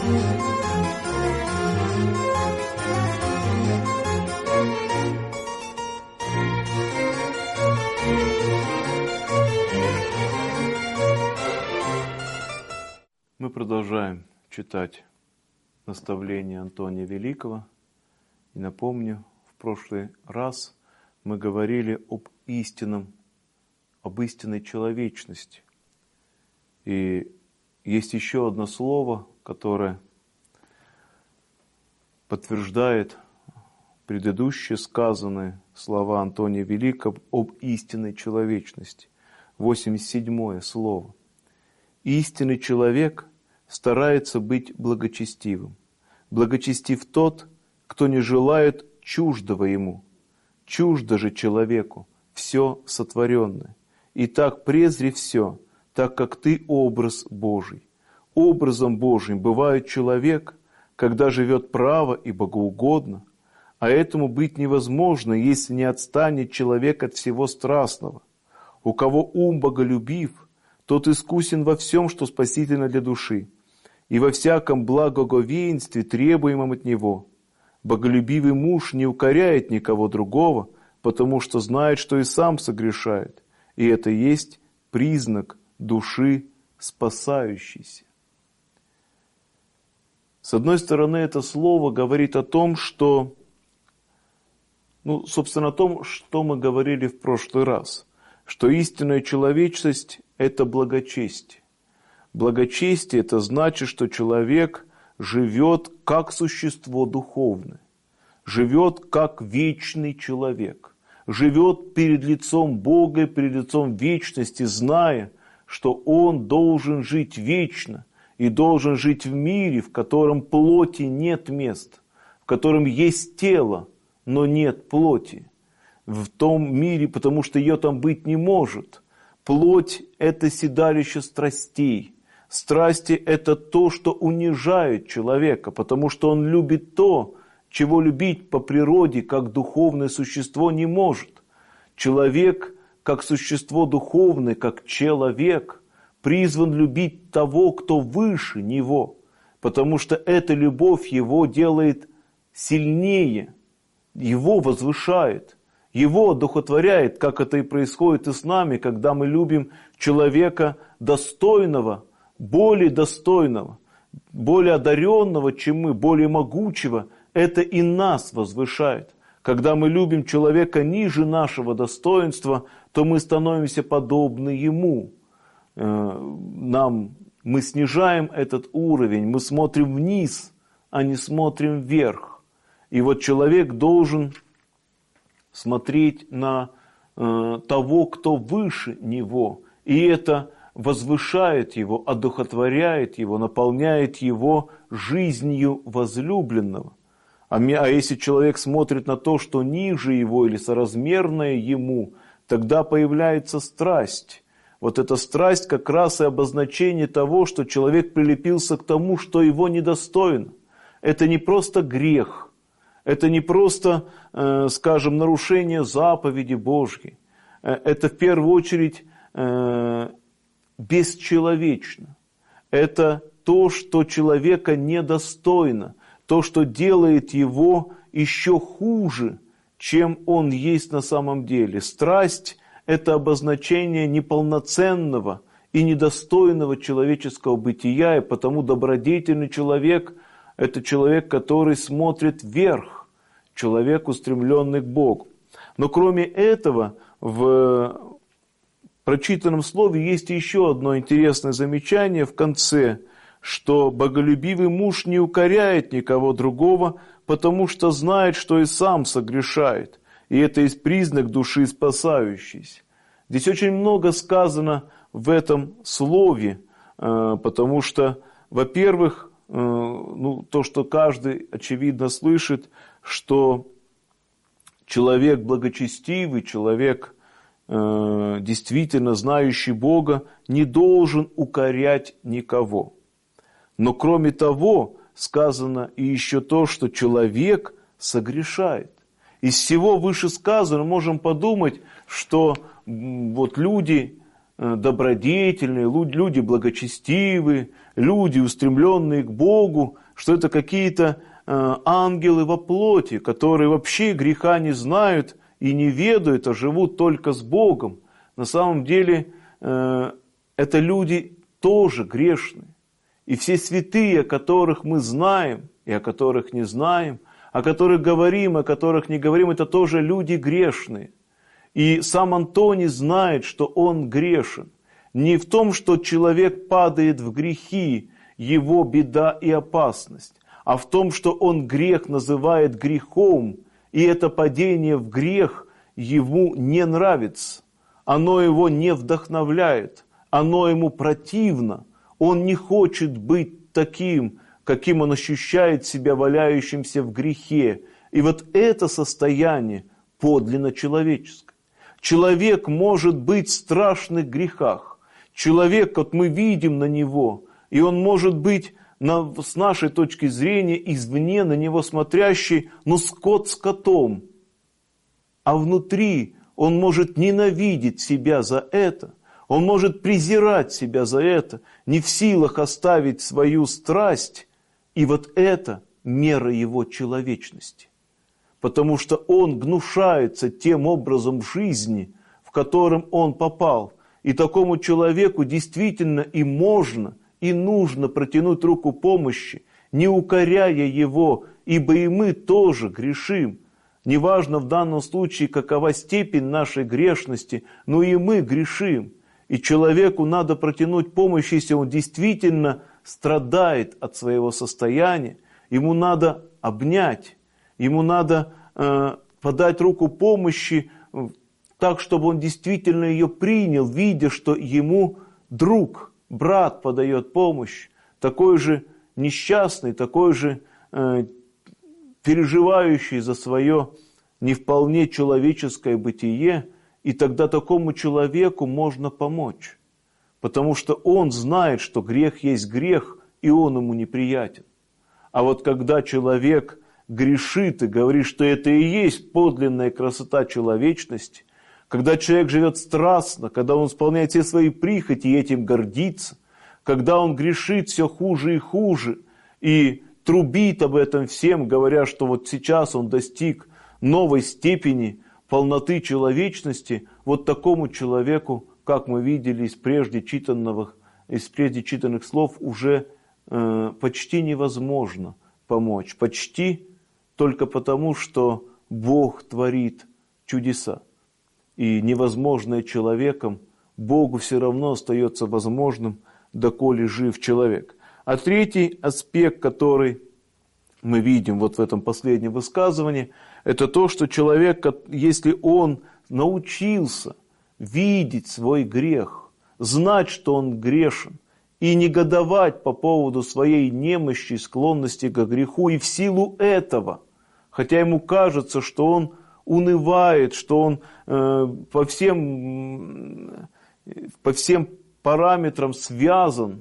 Мы продолжаем читать наставления Антония Великого. И напомню, в прошлый раз мы говорили об истинной человечности. И есть еще одно слово, которое подтверждает предыдущие сказанные слова Антония Великого об истинной человечности. 87-е слово. Истинный человек старается быть благочестивым. Благочестив тот, кто не желает чуждого ему. Чуждо же человеку все сотворенное. Итак, презри все, так как ты образ Божий. Образом Божьим бывает человек, когда живет право и богоугодно, а этому быть невозможно, если не отстанет человек от всего страстного. У кого ум боголюбив, тот искусен во всем, что спасительно для души, и во всяком благоговействе, требуемом от него. Боголюбивый муж не укоряет никого другого, потому что знает, что и сам согрешает, и это есть признак души спасающейся. С одной стороны, это слово говорит о том, что, собственно, о том, что мы говорили в прошлый раз, что истинная человечность – это благочестие. Благочестие – это значит, что человек живет как существо духовное, живет как вечный человек, живет перед лицом Бога, перед лицом вечности, зная, что он должен жить вечно и должен жить в мире, в котором плоти нет мест, в котором есть тело, но нет плоти. В том мире, потому что ее там быть не может. Плоть – это седалище страстей. Страсти – это то, что унижает человека, потому что он любит то, чего любить по природе, как духовное существо, не может. Человек, как существо духовное, как человек, призван любить того, кто выше него, потому что эта любовь его делает сильнее, его возвышает. Его одухотворяет, как это и происходит и с нами, когда мы любим человека достойного, более одаренного, чем мы, более могучего, это и нас возвышает. Когда мы любим человека ниже нашего достоинства, то мы становимся подобны ему. Мы снижаем этот уровень, мы смотрим вниз, а не смотрим вверх. И вот человек должен смотреть на того, кто выше него. И это возвышает его, одухотворяет его, наполняет его жизнью возлюбленного. А если человек смотрит на то, что ниже его или соразмерное ему, тогда появляется страсть. Вот эта страсть как раз и обозначение того, что человек прилепился к тому, что его недостойно. Это не просто грех. Это не просто, нарушение заповеди Божьей. Это в первую очередь бесчеловечно. Это то, что человека недостойно. То, что делает его еще хуже, чем он есть на самом деле. Страсть – это обозначение неполноценного и недостойного человеческого бытия, и потому добродетельный человек – это человек, который смотрит вверх, человек, устремленный к Богу. Но кроме этого, в прочитанном слове есть еще одно интересное замечание в конце, что боголюбивый муж не укоряет никого другого, потому что знает, что и сам согрешает. И это есть признак души спасающейся. Здесь очень много сказано в этом слове, потому что, во-первых, то, что каждый, очевидно, слышит, что человек благочестивый, человек, действительно знающий Бога, не должен укорять никого. Но кроме того, сказано и еще то, что человек согрешает. Из всего вышесказанного можем подумать, что вот люди добродетельные, люди благочестивые, люди, устремленные к Богу, что это какие-то ангелы во плоти, которые вообще греха не знают и не ведают, а живут только с Богом. На самом деле это люди тоже грешные. И все святые, о которых мы знаем и о которых не знаем, о которых говорим, о которых не говорим, это тоже люди грешные. И сам Антоний знает, что он грешен. Не в том, что человек падает в грехи, его беда и опасность, а в том, что он грех называет грехом, и это падение в грех ему не нравится, оно его не вдохновляет, оно ему противно, он не хочет быть таким, каким он ощущает себя валяющимся в грехе. И вот это состояние подлинно человеческое. Человек может быть в страшных грехах. Человек, вот мы видим на него, и он может быть с нашей точки зрения, извне на него смотрящий, но скот скотом. А внутри он может ненавидеть себя за это, он может презирать себя за это, не в силах оставить свою страсть. И вот это мера его человечности. Потому что он гнушается тем образом жизни, в котором он попал. И такому человеку действительно и можно, и нужно протянуть руку помощи, не укоряя его, ибо и мы тоже грешим. Неважно в данном случае, какова степень нашей грешности, но и мы грешим. И человеку надо протянуть помощь, если он действительно страдает от своего состояния. Ему надо обнять, ему надо подать руку помощи так, чтобы он действительно ее принял, видя, что ему друг, брат подает помощь, такой же несчастный, такой же переживающий за свое не вполне человеческое бытие, и тогда такому человеку можно помочь, потому что он знает, что грех есть грех, и он ему неприятен. А вот когда человек грешит и говорит, что это и есть подлинная красота человечности, когда человек живет страстно, когда он исполняет все свои прихоти и этим гордится, когда он грешит все хуже и хуже и трубит об этом всем, говоря, что вот сейчас он достиг новой степени полноты человечности, вот такому человеку, как мы видели из прежде читанных слов, уже почти невозможно помочь. Почти только потому, что Бог творит чудеса. И невозможное человеком Богу все равно остается возможным, доколе жив человек. А третий аспект, который мы видим вот в этом последнем высказывании, это то, что человек, если он научился видеть свой грех, знать, что он грешен, и негодовать по поводу своей немощи и склонности к греху, и в силу этого, хотя ему кажется, что он унывает, что он по всем параметрам связан,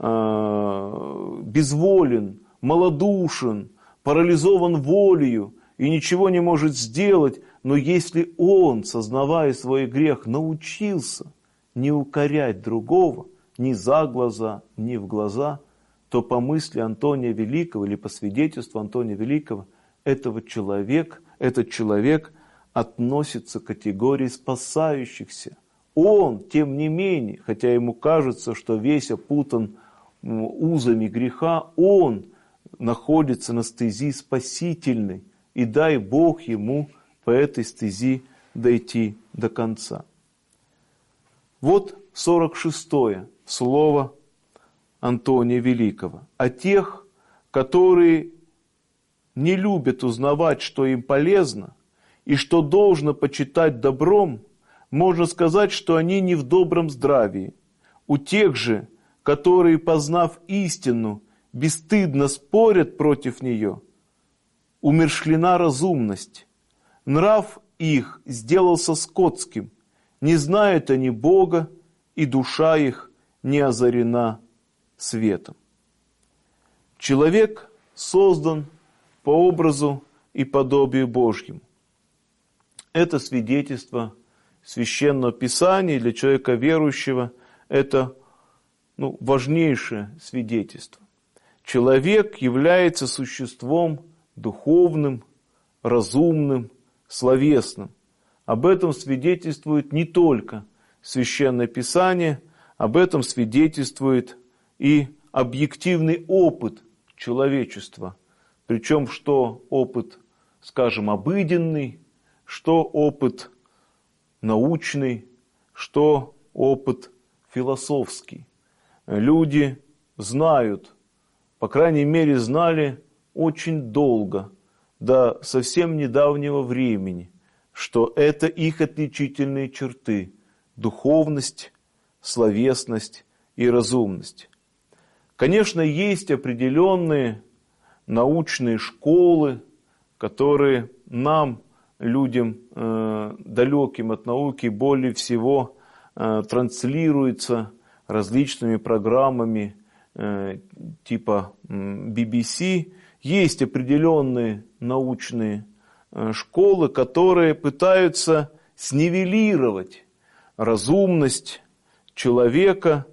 безволен, малодушен, парализован волею и ничего не может сделать, но если он, сознавая свой грех, научился не укорять другого ни за глаза, ни в глаза, то по мысли Антония Великого или по свидетельству Антония Великого этот человек относится к категории спасающихся. Он, тем не менее, хотя ему кажется, что весь опутан узами греха, он находится на стези спасительной, и дай Бог ему по этой стези дойти до конца. Вот 46-е слово Антония Великого. О тех, которые не любят узнавать, что им полезно, и что должно почитать добром, можно сказать, что они не в добром здравии. У тех же, которые, познав истину, бесстыдно спорят против нее, умерщвлена разумность. Нрав их сделался скотским, не знают они Бога, и душа их не озарена светом. Человек создан по образу и подобию Божьему. Это свидетельство Священного Писания для человека верующего это важнейшее свидетельство. Человек является существом духовным, разумным, словесным. Об этом свидетельствует не только Священное Писание, об этом свидетельствует и объективный опыт человечества. Причем что опыт, скажем, обыденный, что опыт научный, что опыт философский. Люди знают, по крайней мере знали очень долго, до совсем недавнего времени, что это их отличительные черты – духовность, словесность и разумность. Конечно, есть определенные научные школы, которые нам, людям, далеким от науки, более всего транслируются различными программами типа BBC. Есть определенные научные школы, которые пытаются снивелировать разумность человека,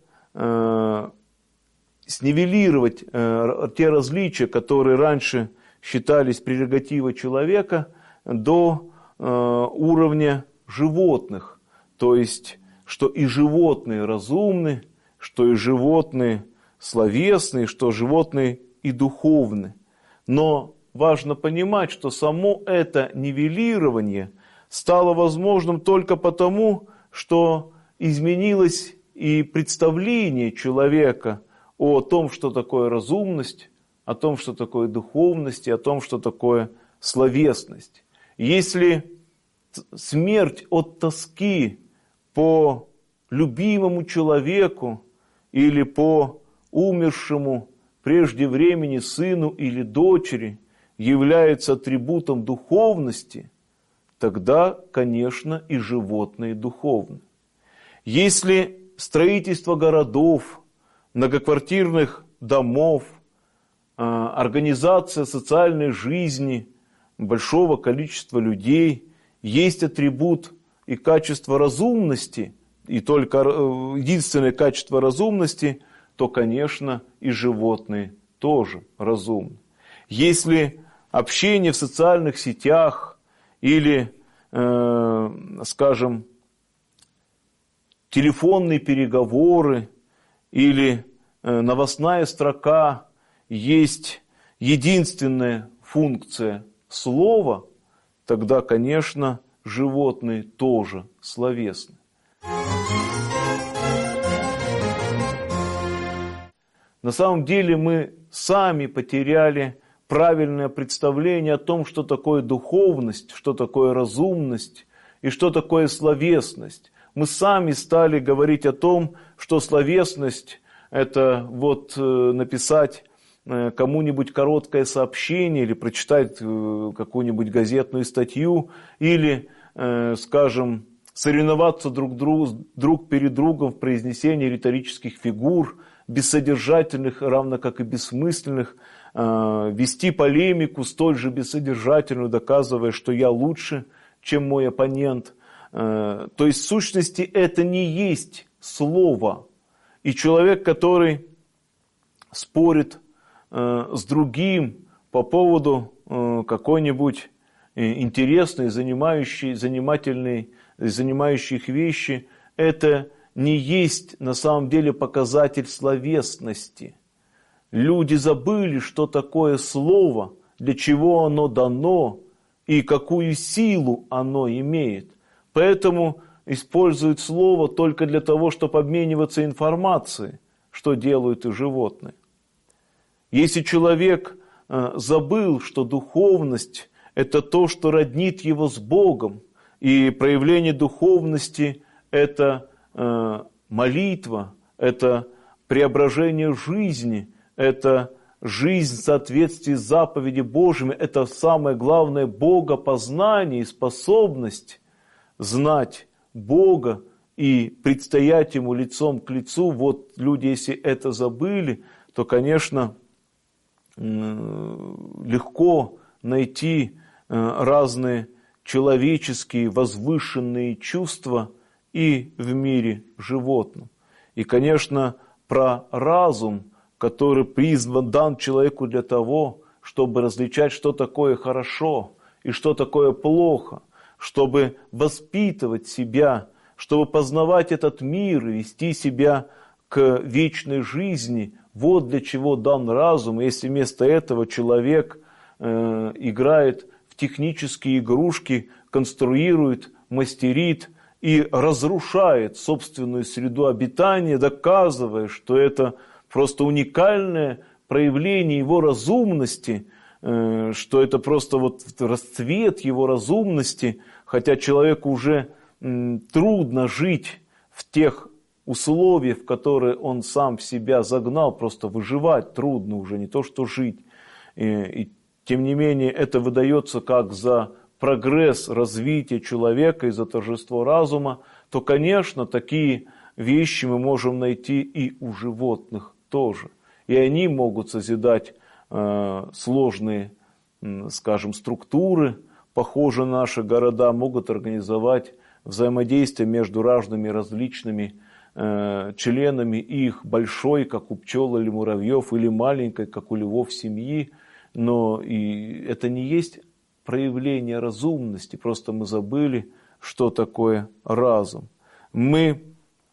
снивелировать те различия, которые раньше считались прерогативой человека, до уровня животных. То есть, что и животные разумны, что и животные словесны, что животные и духовны. Но важно понимать, что само это нивелирование стало возможным только потому, что изменилось и представление человека о том, что такое разумность, о том, что такое духовность, и о том, что такое словесность. Если смерть от тоски по любимому человеку или по умершему прежде времени сыну или дочери является атрибутом духовности, тогда, конечно, и животные духовны. Если строительство городов, многоквартирных домов, организация социальной жизни большого количества людей есть атрибут и качество разумности, и только единственное качество разумности, то, конечно, и животные тоже разумны. Если общение в социальных сетях или, скажем, телефонные переговоры или новостная строка есть единственная функция слова, тогда, конечно, животные тоже словесны. На самом деле мы сами потеряли правильное представление о том, что такое духовность, что такое разумность и что такое словесность. Мы сами стали говорить о том, что словесность – это написать кому-нибудь короткое сообщение или прочитать какую-нибудь газетную статью, или, скажем, соревноваться друг перед другом в произнесении риторических фигур, бессодержательных, равно как и бессмысленных, вести полемику столь же бессодержательную, доказывая, что я лучше, чем мой оппонент. То есть, в сущности, это не есть слово. И человек, который спорит с другим по поводу какой-нибудь интересной, занимательной, занимающей их вещи, это не есть на самом деле показатель словесности. Люди забыли, что такое слово, для чего оно дано и какую силу оно имеет. Поэтому используют слово только для того, чтобы обмениваться информацией, что делают и животные. Если человек забыл, что духовность – это то, что роднит его с Богом, и проявление духовности – это молитва, это преображение жизни, это жизнь в соответствии с заповедями Божьими, это самое главное богопознание и способность знать Бога и предстоять Ему лицом к лицу. Вот люди, если это забыли, то, конечно, легко найти разные человеческие возвышенные чувства и в мире животном. И, конечно, про разум, который дан человеку для того, чтобы различать, что такое хорошо и что такое плохо, чтобы воспитывать себя, чтобы познавать этот мир и вести себя к вечной жизни. Вот для чего дан разум. Если вместо этого человек играет в технические игрушки, конструирует, мастерит и разрушает собственную среду обитания, доказывая, что это просто уникальное проявление его разумности, что это просто вот расцвет его разумности, хотя человеку уже трудно жить в тех условиях, в которые он сам себя загнал, просто выживать трудно уже, не то что жить. И тем не менее это выдается как за прогресс развития человека и за торжество разума, то, конечно, такие вещи мы можем найти и у животных тоже. И они могут созидать сложные, скажем, структуры, похожие на наши города, могут организовать взаимодействие между разными различными членами их, большой, как у пчел или муравьев, или маленькой, как у львов семьи. Но и это не есть проявление разумности, просто мы забыли, что такое разум. Мы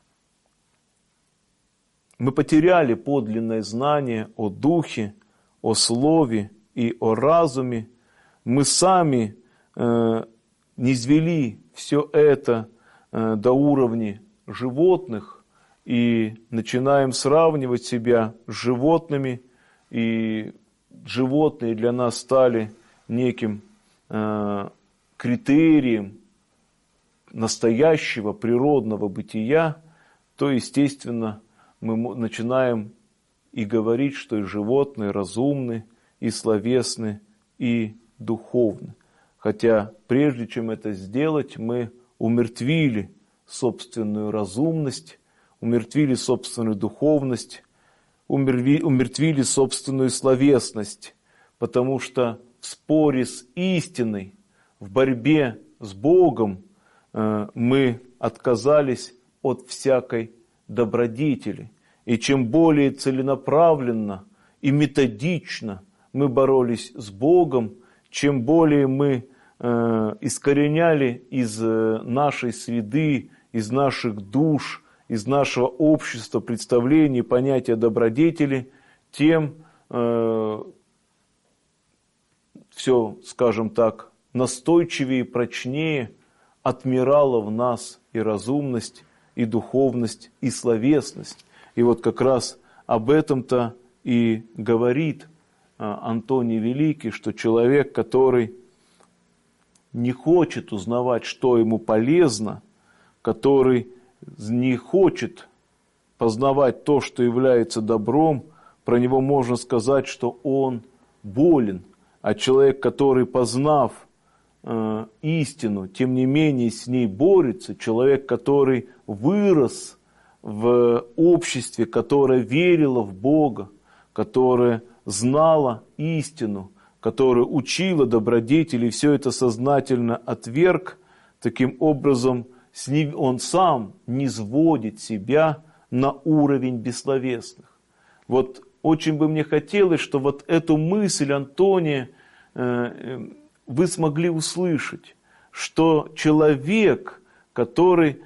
потеряли подлинное знание о духе, о слове и о разуме. Мы сами низвели все это до уровня животных и начинаем сравнивать себя с животными, и животные для нас стали неким критерием настоящего природного бытия, то, естественно, мы начинаем и говорить, что и животные разумны, и словесны, и духовны. Хотя прежде чем это сделать, мы умертвили собственную разумность, умертвили собственную духовность, умертвили собственную словесность, потому что в споре с истиной, в борьбе с Богом мы отказались от всякой добродетели. И чем более целенаправленно и методично мы боролись с Богом, чем более мы искореняли из нашей среды, из наших душ, из нашего общества представления и понятия добродетели, тем все, скажем так, настойчивее и прочнее отмирала в нас и разумность, и духовность, и словесность. И вот как раз об этом-то и говорит Антоний Великий, что человек, который не хочет узнавать, что ему полезно, который не хочет познавать то, что является добром, про него можно сказать, что он болен. А человек, который, познав истину, тем не менее с ней борется, человек, который вырос в обществе, которое верило в Бога, которое знало истину, которое учило добродетели, и все это сознательно отверг, таким образом он сам низводит себя на уровень бессловесных. Вот очень бы мне хотелось, что вот эту мысль Антония вы смогли услышать, что человек, который,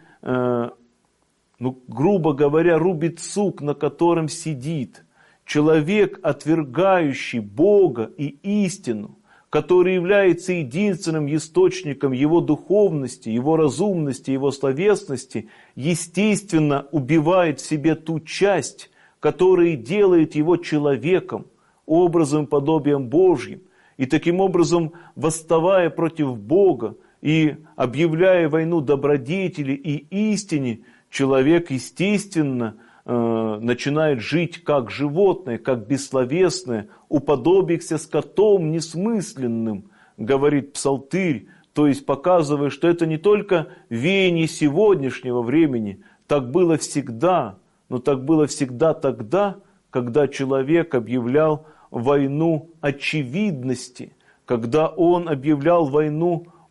грубо говоря, рубит сук, на котором сидит, человек, отвергающий Бога и истину, который является единственным источником его духовности, его разумности, его словесности, естественно, убивает в себе ту часть, которая делает его человеком, образом и подобием Божьим. И таким образом, восставая против Бога и объявляя войну добродетели и истине, человек, естественно, начинает жить как животное, как бессловесное, уподобихся скотом несмысленным, говорит Псалтырь, то есть показывая, что это не только веяние сегодняшнего времени, так было всегда, но так было всегда тогда, когда человек объявлял войну очевидности, когда он объявлял войну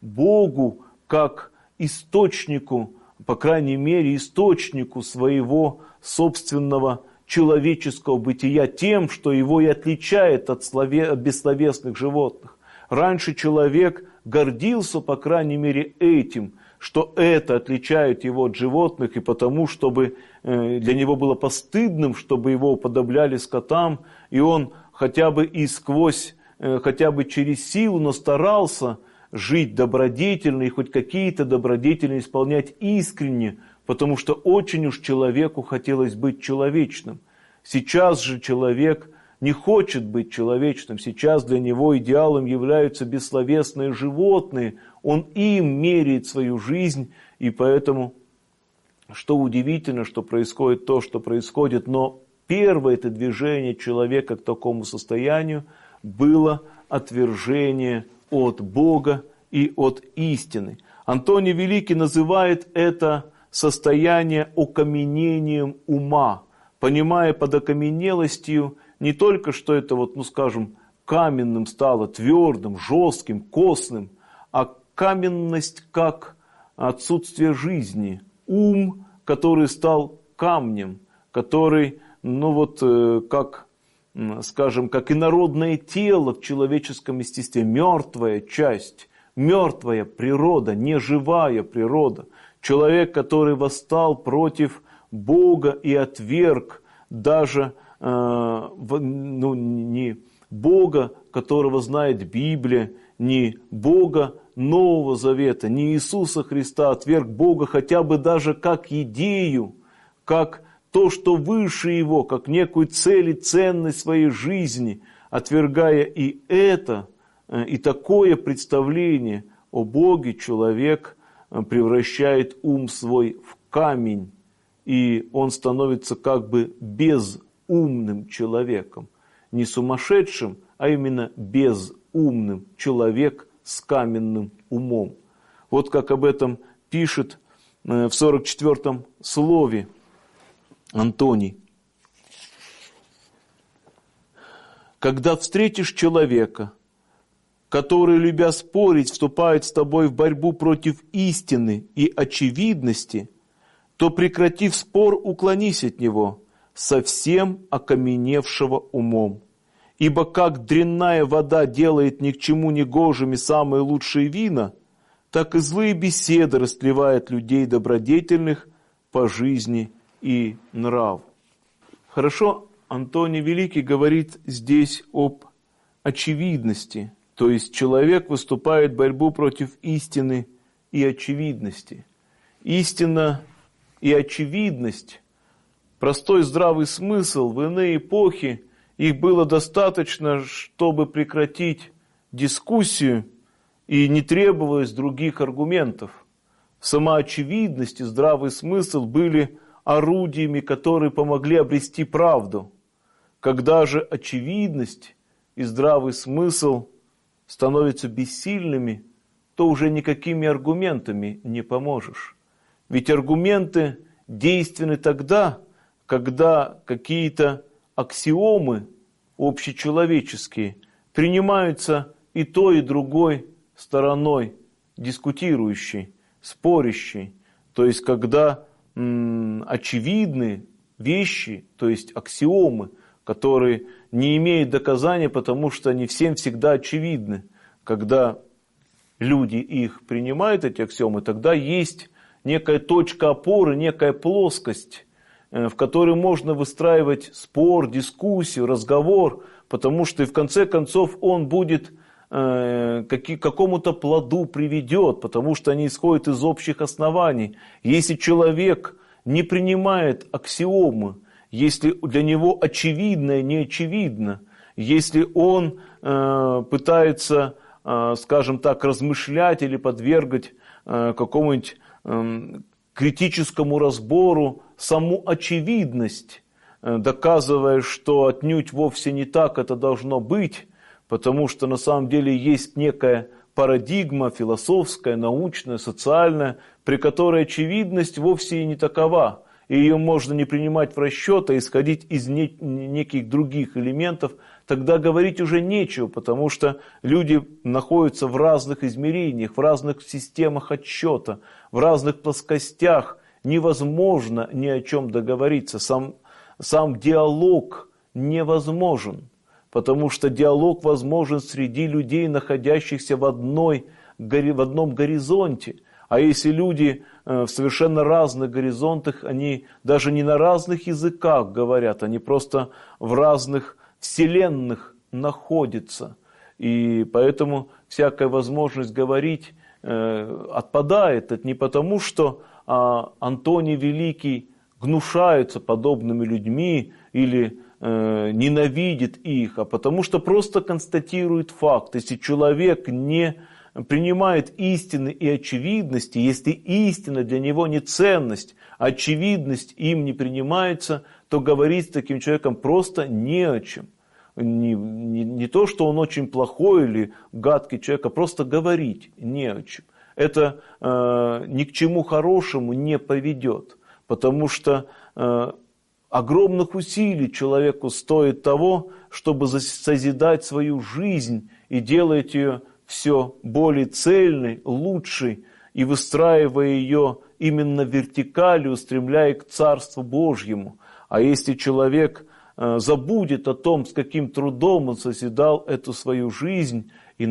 Богу как источнику, по крайней мере, источнику своего собственного человеческого бытия тем, что его и отличает от бессловесных животных. Раньше человек гордился, по крайней мере, этим, что это отличает его от животных, и потому, чтобы для него было постыдным, чтобы его уподобляли скотам, и он хотя бы и сквозь, хотя бы через силу, но старался жить добродетельно и хоть какие-то добродетели исполнять искренне, потому что очень уж человеку хотелось быть человечным. Сейчас же человек не хочет быть человечным, сейчас для него идеалом являются бессловесные животные, он им меряет свою жизнь, и поэтому, что удивительно, что происходит то, что происходит, но первое это движение человека к такому состоянию было отвержение от Бога и от истины. Антоний Великий называет это состояние окаменением ума, понимая под окаменелостью не только, что это каменным стало, твердым, жестким, костным, а каменность как отсутствие жизни, ум, который стал камнем, который, как инородное тело в человеческом естестве, мертвая часть, мертвая природа, неживая природа. Человек, который восстал против Бога и отверг даже не Бога, которого знает Библия, не Бога Нового Завета, не Иисуса Христа, отверг Бога хотя бы даже как идею, как то, что выше его, как некую цель и ценность своей жизни, отвергая и это, и такое представление о Боге, человек превращает ум свой в камень, и он становится как бы безумным человеком. Не сумасшедшим, а именно безумным, человек с каменным умом. Вот как об этом пишет в 44-м слове Антоний. Когда встретишь человека, который, любя спорить, вступает с тобой в борьбу против истины и очевидности, то, прекратив спор, уклонись от него, совсем окаменевшего умом. Ибо как дрянная вода делает ни к чему негожими самые лучшие вина, так и злые беседы растлевают людей добродетельных по жизни и нраву. Хорошо, Антоний Великий говорит здесь об очевидности, то есть человек выступает в борьбу против истины и очевидности. Истина и очевидность, простой здравый смысл в иные эпохи, их было достаточно, чтобы прекратить дискуссию, и не требовалось других аргументов. Сама очевидность и здравый смысл были орудиями, которые помогли обрести правду. Когда же очевидность и здравый смысл становятся бессильными, то уже никакими аргументами не поможешь. Ведь аргументы действенны тогда, когда какие-то аксиомы общечеловеческие принимаются и той, и другой стороной, дискутирующей, спорящей. То есть, когда очевидные вещи, то есть аксиомы, которые не имеют доказания, потому что они всем всегда очевидны. Когда люди их принимают, эти аксиомы, тогда есть некая точка опоры, некая плоскость, в которой можно выстраивать спор, дискуссию, разговор, потому что и в конце концов он будет к какому-то плоду приведет, потому что они исходят из общих оснований. Если человек не принимает аксиомы, если для него очевидное не очевидно, если он пытается, скажем так, размышлять или подвергать какому-нибудь критическому разбору саму очевидность, доказывая, что отнюдь вовсе не так это должно быть, потому что на самом деле есть некая парадигма философская, научная, социальная, при которой очевидность вовсе и не такова, и ее можно не принимать в расчет, а исходить из неких других элементов, тогда говорить уже нечего, потому что люди находятся в разных измерениях, в разных системах отсчета, в разных плоскостях. Невозможно ни о чем договориться. Сам диалог невозможен, потому что диалог возможен среди людей, находящихся в одном горизонте. А если люди в совершенно разных горизонтах, они даже не на разных языках говорят, они просто в разных вселенных находятся. И поэтому всякая возможность говорить отпадает. Это не потому, что Антоний Великий гнушается подобными людьми или ненавидит их, а потому что просто констатирует факт. Если человек не принимает истины и очевидности, если истина для него не ценность, а очевидность им не принимается, то говорить с таким человеком просто не о чем. Не то, что он очень плохой или гадкий человек, а просто говорить не о чем. Это ни к чему хорошему не поведет, потому что огромных усилий человеку стоит того, чтобы созидать свою жизнь и делать ее все более цельной, лучшей, и выстраивая ее именно вертикалью, устремляя к Царству Божьему. А если человек забудет о том, с каким трудом он созидал эту свою жизнь, и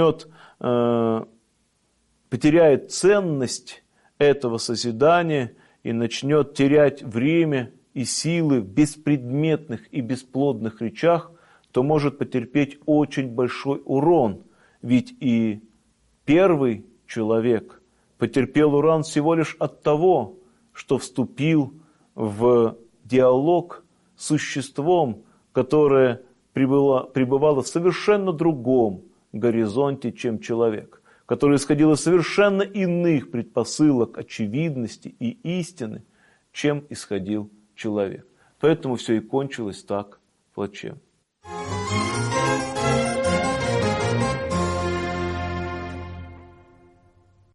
потеряет ценность этого созидания, и начнет терять время и силы в беспредметных и бесплодных речах, то может потерпеть очень большой урон. Ведь и первый человек потерпел урон всего лишь от того, что вступил в диалог с существом, которое пребывало в совершенно другом горизонте, чем человек, которое исходило из совершенно иных предпосылок очевидности и истины, чем исходил человек. Поэтому все и кончилось так плачевно.